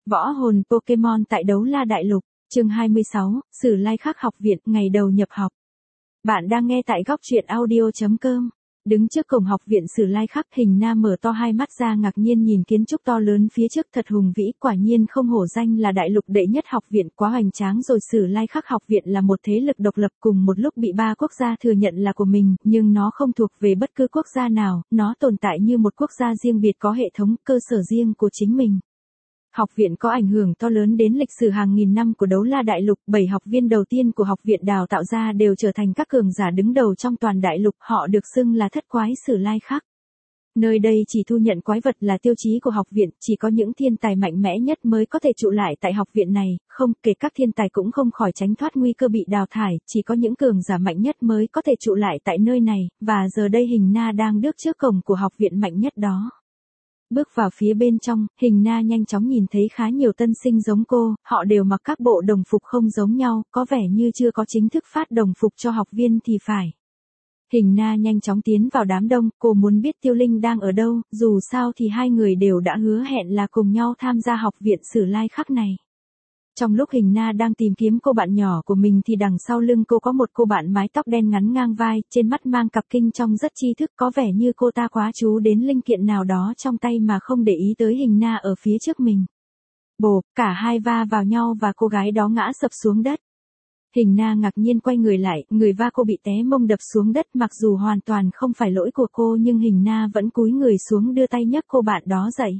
Võ hồn Pokemon tại Đấu La Đại Lục, chương 26, Sử Lai Khắc học viện, ngày đầu nhập học. Bạn đang nghe tại góc truyện audio.com. Đứng trước cổng học viện Sử Lai Khắc, Hình Na mở to hai mắt ra ngạc nhiên nhìn kiến trúc to lớn phía trước thật hùng vĩ, quả nhiên không hổ danh là đại lục đệ nhất học viện, quá hoành tráng rồi. Sử Lai Khắc học viện là một thế lực độc lập cùng một lúc bị 3 quốc gia thừa nhận là của mình, nhưng nó không thuộc về bất cứ quốc gia nào, nó tồn tại như một quốc gia riêng biệt có hệ thống, cơ sở riêng của chính mình. Học viện có ảnh hưởng to lớn đến lịch sử hàng nghìn năm của Đấu La Đại Lục, 7 học viên đầu tiên của học viện đào tạo ra đều trở thành các cường giả đứng đầu trong toàn đại lục, họ được xưng là thất quái Sử Lai Khắc. Nơi đây chỉ thu nhận quái vật là tiêu chí của học viện, chỉ có những thiên tài mạnh mẽ nhất mới có thể trụ lại tại học viện này, không kể các thiên tài cũng không khỏi tránh thoát nguy cơ bị đào thải, chỉ có những cường giả mạnh nhất mới có thể trụ lại tại nơi này, và giờ đây Hình Na đang bước trước cổng của học viện mạnh nhất đó. Bước vào phía bên trong, Hình Na nhanh chóng nhìn thấy khá nhiều tân sinh giống cô, họ đều mặc các bộ đồng phục không giống nhau, có vẻ như chưa có chính thức phát đồng phục cho học viên thì phải. Hình Na nhanh chóng tiến vào đám đông, cô muốn biết Tiêu Linh đang ở đâu, dù sao thì hai người đều đã hứa hẹn là cùng nhau tham gia học viện Sử Lai Khắc này. Trong lúc Hình Na đang tìm kiếm cô bạn nhỏ của mình thì đằng sau lưng cô có một cô bạn mái tóc đen ngắn ngang vai, trên mắt mang cặp kinh trông rất tri thức, có vẻ như cô ta quá chú đến linh kiện nào đó trong tay mà không để ý tới Hình Na ở phía trước mình. Bộp, cả hai va vào nhau và cô gái đó ngã sập xuống đất. Hình Na ngạc nhiên quay người lại, người va cô bị té mông đập xuống đất, mặc dù hoàn toàn không phải lỗi của cô nhưng Hình Na vẫn cúi người xuống đưa tay nhấc cô bạn đó dậy.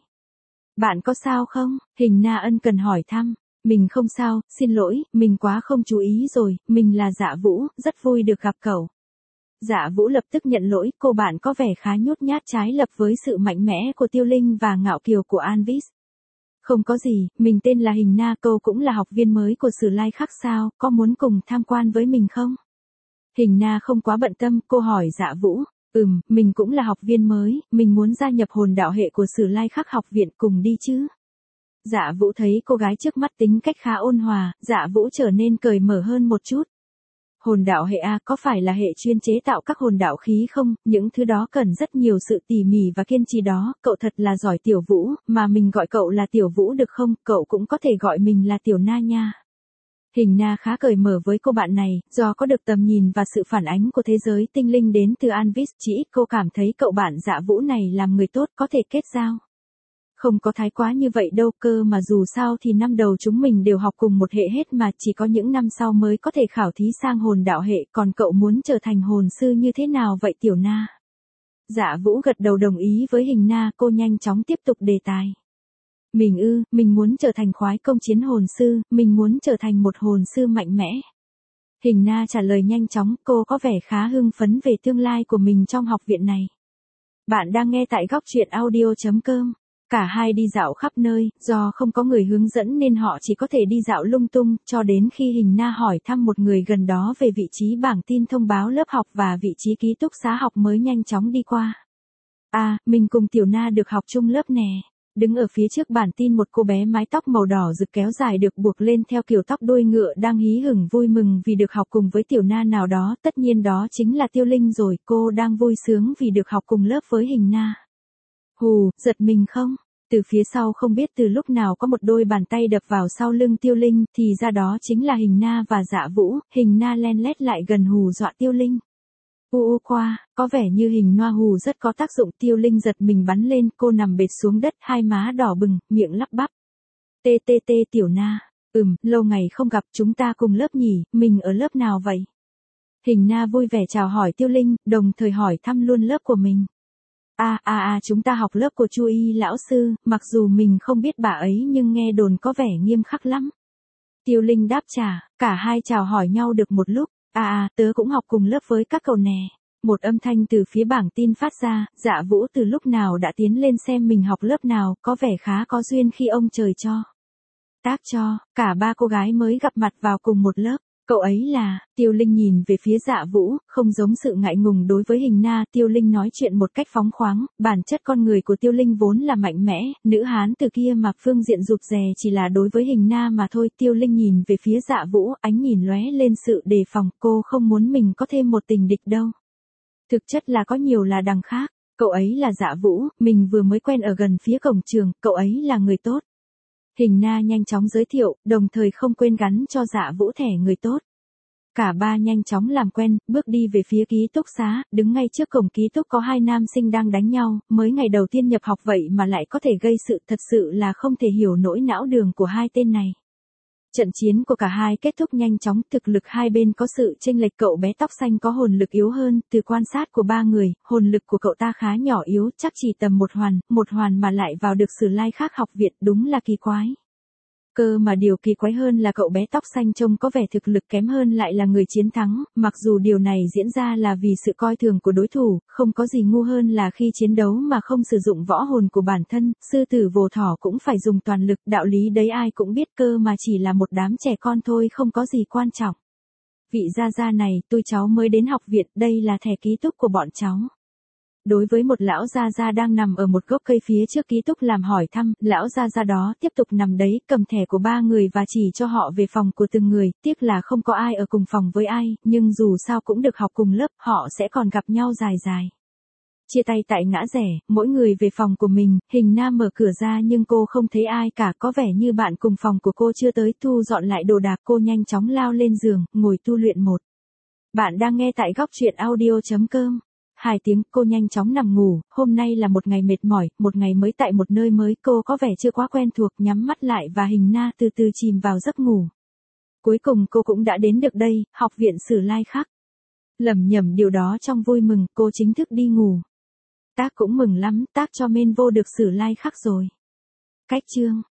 Bạn có sao không? Hình Na ân cần hỏi thăm. Mình không sao, xin lỗi, mình quá không chú ý rồi, mình là Dạ Vũ, rất vui được gặp cậu. Dạ Vũ lập tức nhận lỗi, cô bạn có vẻ khá nhút nhát trái lập với sự mạnh mẽ của Tiêu Linh và ngạo kiều của Anvis. Không có gì, mình tên là Hình Na, cô cũng là học viên mới của Sử Lai Khắc sao, có muốn cùng tham quan với mình không? Hình Na không quá bận tâm, cô hỏi Dạ Vũ, mình cũng là học viên mới, mình muốn gia nhập hồn đạo hệ của Sử Lai Khắc học viện, cùng đi chứ? Dạ Vũ thấy cô gái trước mắt tính cách khá ôn hòa, Dạ Vũ trở nên cởi mở hơn một chút. Hồn đạo hệ A có phải là hệ chuyên chế tạo các hồn đạo khí không? Những thứ đó cần rất nhiều sự tỉ mỉ và kiên trì đó, cậu thật là giỏi Tiểu Vũ, mà mình gọi cậu là Tiểu Vũ được không? Cậu cũng có thể gọi mình là Tiểu Na nha. Hình Na khá cởi mở với cô bạn này, do có được tầm nhìn và sự phản ánh của thế giới tinh linh đến từ Anvis, chỉ ít cô cảm thấy cậu bạn Dạ Vũ này làm người tốt, có thể kết giao. Không có thái quá như vậy đâu cơ, mà dù sao thì năm đầu chúng mình đều học cùng một hệ hết mà, chỉ có những năm sau mới có thể khảo thí sang hồn đạo hệ, còn cậu muốn trở thành hồn sư như thế nào vậy Tiểu Na? Dạ Vũ gật đầu đồng ý với Hình Na, cô nhanh chóng tiếp tục đề tài. Mình muốn trở thành khoái công chiến hồn sư, mình muốn trở thành một hồn sư mạnh mẽ. Hình Na trả lời nhanh chóng, cô có vẻ khá hưng phấn về tương lai của mình trong học viện này. Bạn đang nghe tại góc truyện audio.com. Cả hai đi dạo khắp nơi, do không có người hướng dẫn nên họ chỉ có thể đi dạo lung tung, cho đến khi Hình Na hỏi thăm một người gần đó về vị trí bảng tin thông báo lớp học và vị trí ký túc xá học mới nhanh chóng đi qua. Mình cùng Tiểu Na được học chung lớp nè. Đứng ở phía trước bản tin một cô bé mái tóc màu đỏ rực kéo dài được buộc lên theo kiểu tóc đuôi ngựa đang hí hửng vui mừng vì được học cùng với Tiểu Na nào đó, tất nhiên đó chính là Tiêu Linh rồi, cô đang vui sướng vì được học cùng lớp với Hình Na. Hù, giật mình không? Từ phía sau không biết từ lúc nào có một đôi bàn tay đập vào sau lưng Tiêu Linh, thì ra đó chính là Hình Na và Dạ Vũ. Hình Na len lét lại gần hù dọa Tiêu Linh. Qua, có vẻ như hình noa hù rất có tác dụng. Tiêu Linh giật mình bắn lên, cô nằm bệt xuống đất, hai má đỏ bừng, miệng lắp bắp. TTT Tiểu Na, lâu ngày không gặp, chúng ta cùng lớp nhỉ, mình ở lớp nào vậy? Hình Na vui vẻ chào hỏi Tiêu Linh, đồng thời hỏi thăm luôn lớp của mình. Chúng ta học lớp của Chu Y lão sư, mặc dù mình không biết bà ấy nhưng nghe đồn có vẻ nghiêm khắc lắm. Tiêu Linh đáp trả, cả hai chào hỏi nhau được một lúc. Tớ cũng học cùng lớp với các cậu nè. Một âm thanh từ phía bảng tin phát ra, Dạ Vũ từ lúc nào đã tiến lên xem mình học lớp nào, có vẻ khá có duyên khi ông trời cho. Tác cho, cả 3 cô gái mới gặp mặt vào cùng một lớp. Cậu ấy là, Tiêu Linh nhìn về phía Dạ Vũ, không giống sự ngại ngùng đối với Hình Na, Tiêu Linh nói chuyện một cách phóng khoáng, bản chất con người của Tiêu Linh vốn là mạnh mẽ, nữ hán từ kia mà phương diện rụt rè chỉ là đối với Hình Na mà thôi. Tiêu Linh nhìn về phía Dạ Vũ, ánh nhìn lóe lên sự đề phòng, cô không muốn mình có thêm một tình địch đâu. Thực chất là có nhiều là đằng khác, cậu ấy là Dạ Vũ, mình vừa mới quen ở gần phía cổng trường, cậu ấy là người tốt. Hình na nhanh chóng giới thiệu, đồng thời không quên gắn cho Dạ Vũ thẻ người tốt. Cả ba nhanh chóng làm quen, bước đi về phía ký túc xá, đứng ngay trước cổng ký túc có hai nam sinh đang đánh nhau, mới ngày đầu tiên nhập học vậy mà lại có thể gây sự, thật sự là không thể hiểu nỗi não đường của hai tên này. Trận chiến của cả hai kết thúc nhanh chóng, thực lực hai bên có sự chênh lệch, cậu bé tóc xanh có hồn lực yếu hơn, từ quan sát của ba người, hồn lực của cậu ta khá nhỏ yếu, chắc chỉ tầm một hoàn mà lại vào được Sử Lai Khắc học viện, đúng là kỳ quái. Cơ mà điều kỳ quái hơn là cậu bé tóc xanh trông có vẻ thực lực kém hơn lại là người chiến thắng, mặc dù điều này diễn ra là vì sự coi thường của đối thủ, không có gì ngu hơn là khi chiến đấu mà không sử dụng võ hồn của bản thân, sư tử vồ thỏ cũng phải dùng toàn lực, đạo lý đấy ai cũng biết, cơ mà chỉ là một đám trẻ con thôi, không có gì quan trọng. Vị gia gia này, tôi cháu mới đến học viện, đây là thẻ ký túc của bọn cháu. Đối với một lão gia gia đang nằm ở một gốc cây phía trước ký túc làm hỏi thăm, lão gia gia đó tiếp tục nằm đấy, cầm thẻ của ba người và chỉ cho họ về phòng của từng người, tiếc là không có ai ở cùng phòng với ai, nhưng dù sao cũng được học cùng lớp, họ sẽ còn gặp nhau dài dài. Chia tay tại ngã rẽ, mỗi người về phòng của mình, Hình na mở cửa ra nhưng cô không thấy ai cả, có vẻ như bạn cùng phòng của cô chưa tới, thu dọn lại đồ đạc, cô nhanh chóng lao lên giường, ngồi tu luyện một. Bạn đang nghe tại góc truyện audio.com. 2 tiếng, cô nhanh chóng nằm ngủ, hôm nay là một ngày mệt mỏi, một ngày mới tại một nơi mới, cô có vẻ chưa quá quen thuộc, nhắm mắt lại và Hình na từ từ chìm vào giấc ngủ. Cuối cùng cô cũng đã đến được đây, học viện Sử Lai Khắc. Lẩm nhẩm điều đó trong vui mừng, cô chính thức đi ngủ. Tác cũng mừng lắm, tác cho men vô được Sử Lai Khắc rồi. Cách chương